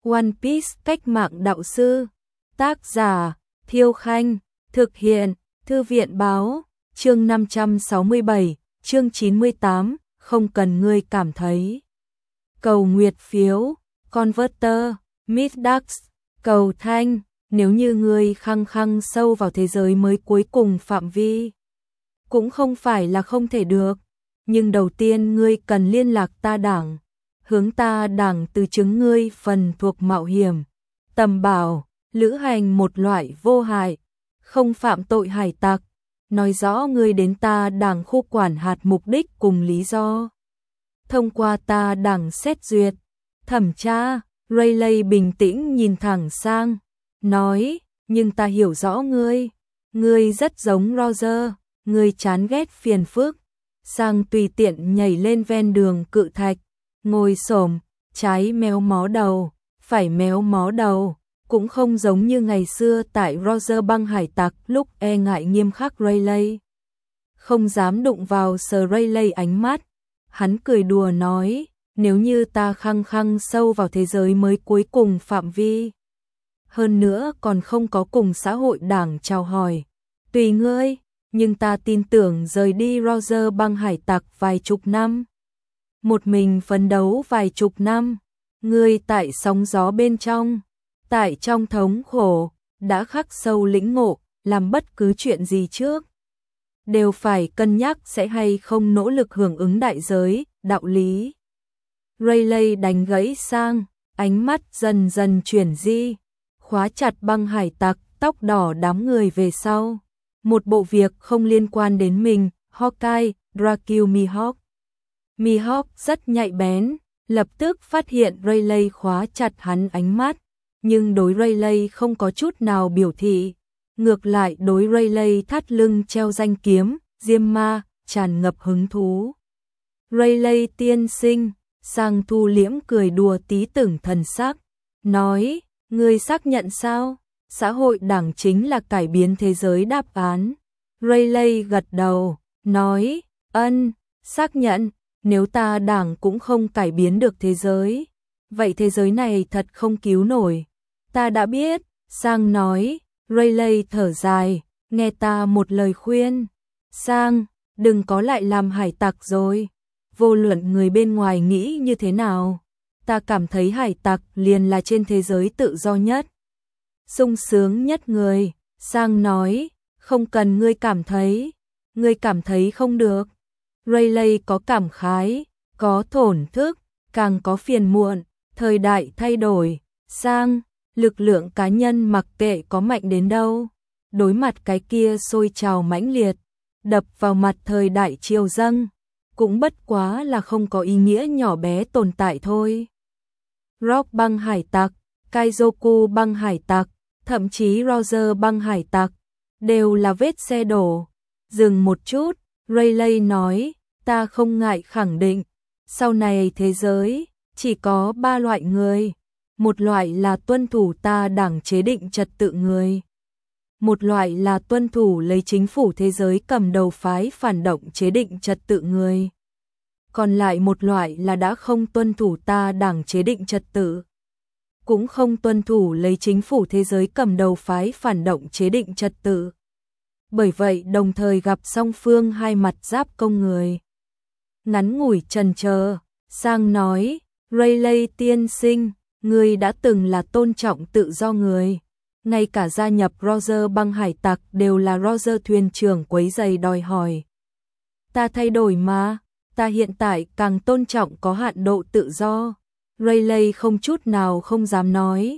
One Piece cách mạng đạo sư. Tác giả Thiêu Khanh. Thực hiện Thư viện Báo. Chương 567, chương 98, không cần ngươi cảm thấy. Cầu nguyệt phiếu, Converter, Midax, cầu thanh, nếu như ngươi khăng khăng sâu vào thế giới mới cuối cùng phạm vi. Cũng không phải là không thể được, nhưng đầu tiên ngươi cần liên lạc ta đảng, hướng ta đảng từ chứng ngươi phần thuộc mạo hiểm, tầm bảo, lữ hành một loại vô hại, không phạm tội hải tặc, nói rõ ngươi đến ta đảng khu quản hạt mục đích cùng lý do. Thông qua ta đảng xét duyệt, thẩm tra, Rayleigh bình tĩnh nhìn thẳng sang, nói, nhưng ta hiểu rõ ngươi rất giống Roger, ngươi chán ghét phiền phức. Sang tùy tiện nhảy lên ven đường cự thạch, ngồi xổm, trái méo mó đầu, phải méo mó đầu, cũng không giống như ngày xưa tại Roger băng hải tặc lúc e ngại nghiêm khắc Rayleigh. Không dám đụng vào sờ Rayleigh ánh mắt, hắn cười đùa nói, nếu như ta khăng khăng sâu vào thế giới mới cuối cùng phạm vi. Hơn nữa còn không có cùng xã hội đảng chào hỏi, tùy ngươi. Nhưng ta tin tưởng rời đi Roger băng hải tặc vài chục năm. Một mình phấn đấu vài chục năm. Ngươi tại sóng gió bên trong, tại trong thống khổ, đã khắc sâu lĩnh ngộ, làm bất cứ chuyện gì trước. Đều phải cân nhắc sẽ hay không nỗ lực hưởng ứng đại giới, đạo lý. Rayleigh đánh gãy sang, ánh mắt dần dần chuyển di, khóa chặt băng hải tặc, tóc đỏ đám người về sau. Một bộ việc không liên quan đến mình, Hawkeye, Dracula Mihawk. Mihawk rất nhạy bén, lập tức phát hiện Rayleigh khóa chặt hắn ánh mắt, nhưng đối Rayleigh không có chút nào biểu thị. Ngược lại đối Rayleigh thắt lưng treo danh kiếm, diêm ma, tràn ngập hứng thú. Rayleigh tiên sinh, sang thu liễm cười đùa tí tưởng thần sắc, nói, ngươi xác nhận sao? Xã hội đảng chính là cải biến thế giới đáp án. Rayleigh gật đầu, nói, ân, xác nhận, nếu ta đảng cũng không cải biến được thế giới, vậy thế giới này thật không cứu nổi. Ta đã biết, Sang nói, Rayleigh thở dài, nghe ta một lời khuyên. Sang, đừng có lại làm hải tặc rồi. Vô luận người bên ngoài nghĩ như thế nào, ta cảm thấy hải tặc liền là trên thế giới tự do nhất, sung sướng nhất người. Sang nói, không cần ngươi cảm thấy không được. Rayleigh có cảm khái, có thổn thức, càng có phiền muộn, thời đại thay đổi. Sang, lực lượng cá nhân mặc kệ có mạnh đến đâu, đối mặt cái kia sôi trào mãnh liệt, đập vào mặt thời đại triều dâng, cũng bất quá là không có ý nghĩa nhỏ bé tồn tại thôi. Rock băng hải tặc, Kaizoku băng hải tặc, thậm chí Roger băng hải tặc, đều là vết xe đổ. Dừng một chút, Rayleigh nói, ta không ngại khẳng định, sau này thế giới chỉ có 3 loại người. Một loại là tuân thủ ta đảng chế định trật tự người. Một loại là tuân thủ lấy chính phủ thế giới cầm đầu phái phản động chế định trật tự người. Còn lại một loại là đã không tuân thủ ta đảng chế định trật tự, cũng không tuân thủ lấy chính phủ thế giới cầm đầu phái phản động chế định trật tự. Bởi vậy đồng thời gặp song phương hai mặt giáp công người. Ngắn ngủi chần chờ, Sang nói, Rayleigh tiên sinh, ngươi đã từng là tôn trọng tự do người. Ngay cả gia nhập Roger băng hải tặc đều là Roger thuyền trưởng quấy rầy đòi hỏi. Ta thay đổi mà, ta hiện tại càng tôn trọng có hạn độ tự do. Rayleigh không chút nào không dám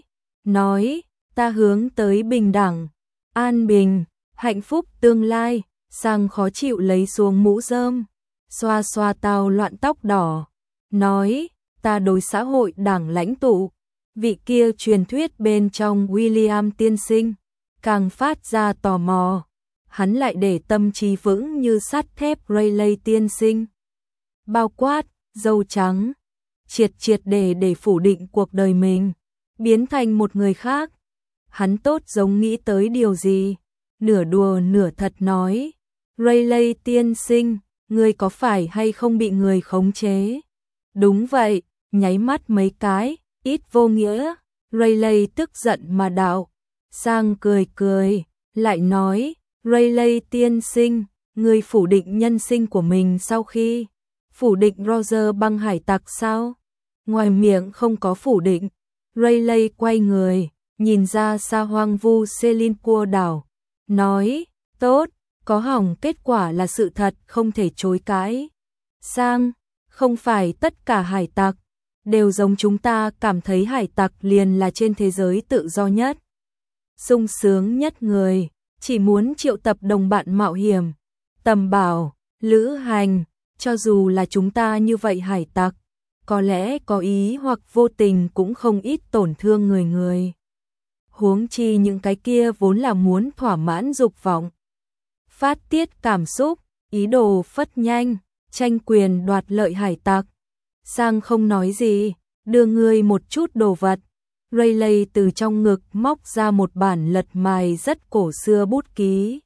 nói, ta hướng tới bình đẳng, an bình, hạnh phúc tương lai. Sang khó chịu lấy xuống mũ rơm, xoa xoa tao loạn tóc đỏ, nói, ta đối xã hội đảng lãnh tụ, vị kia truyền thuyết bên trong William tiên sinh, càng phát ra tò mò. Hắn lại để tâm trí vững như sắt thép Rayleigh tiên sinh, bao quát, dâu trắng, triệt để phủ định cuộc đời mình, biến thành một người khác. Hắn tốt giống nghĩ tới điều gì, nửa đùa nửa thật nói, Rayleigh tiên sinh, ngươi có phải hay không bị người khống chế? Đúng vậy, nháy mắt mấy cái, ít vô nghĩa. Rayleigh tức giận mà đạo. Sang cười cười, lại nói, Rayleigh tiên sinh, người phủ định nhân sinh của mình sau khi phủ định Roger băng hải tặc sao? Ngoài miệng không có phủ định. Rayleigh quay người, nhìn ra xa hoang vu Selinpur đảo, nói, tốt, có hỏng kết quả là sự thật không thể chối cãi. Sang, không phải tất cả hải tặc đều giống chúng ta cảm thấy hải tặc liền là trên thế giới tự do nhất, sung sướng nhất người, chỉ muốn triệu tập đồng bạn mạo hiểm, tầm bảo, lữ hành, cho dù là chúng ta như vậy hải tặc, có lẽ có ý hoặc vô tình cũng không ít tổn thương người. Huống chi những cái kia vốn là muốn thỏa mãn dục vọng, phát tiết cảm xúc, ý đồ phất nhanh, tranh quyền đoạt lợi hải tặc. Sang không nói gì, đưa ngươi một chút đồ vật. Rayleigh từ trong ngực móc ra một bản lật mài rất cổ xưa bút ký.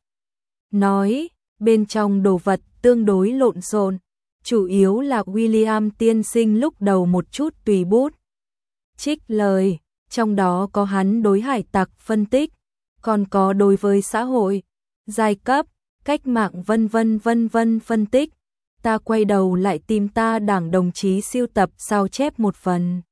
Nói, bên trong đồ vật tương đối lộn xộn, chủ yếu là William tiên sinh lúc đầu một chút tùy bút. Trích lời, trong đó có hắn đối hải tặc phân tích, còn có đối với xã hội, giai cấp, cách mạng vân vân phân tích. Ta quay đầu lại tìm ta đảng đồng chí siêu tập sao chép một phần.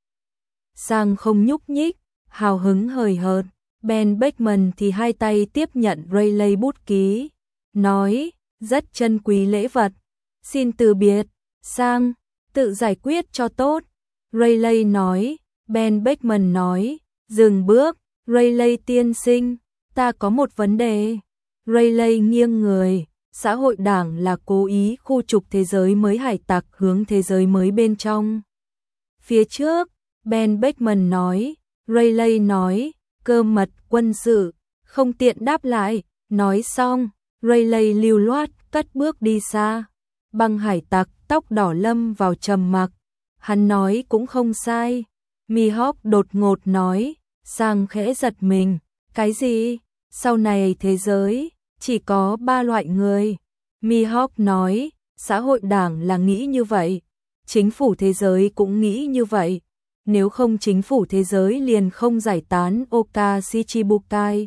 Sang không nhúc nhích, hào hứng hời hợt. Ben Beckman thì hai tay tiếp nhận Rayleigh bút ký, nói, rất chân quý lễ vật, xin từ biệt. Sang, tự giải quyết cho tốt. Rayleigh nói. Ben Beckman nói, dừng bước. Rayleigh tiên sinh, ta có một vấn đề. Rayleigh nghiêng người. Xã hội đảng là cố ý khu trục thế giới mới hải tặc hướng thế giới mới bên trong. Phía trước, Ben Beckman nói, Rayleigh nói, cơ mật quân sự, không tiện đáp lại, nói xong, Rayleigh lưu loát cất bước đi xa. Băng hải tặc tóc đỏ lâm vào trầm mặc, hắn nói cũng không sai. Mihawk đột ngột nói, Sang khẽ giật mình, cái gì? Sau này thế giới chỉ có 3 loại người. Mihawk nói, xã hội đảng là nghĩ như vậy, chính phủ thế giới cũng nghĩ như vậy, nếu không chính phủ thế giới liền không giải tán Oka Shichibukai.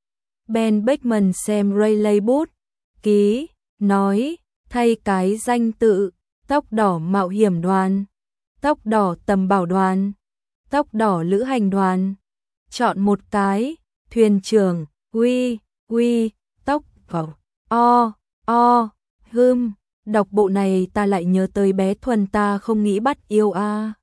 Ben Beckman xem Rayleigh bút ký, nói, thay cái danh tự, tóc đỏ mạo hiểm đoàn, tóc đỏ tầm bảo đoàn, tóc đỏ lữ hành đoàn, chọn một cái, thuyền trưởng, uy, tóc vào, đọc bộ này ta lại nhớ tới bé Thuần ta không nghĩ bắt yêu a.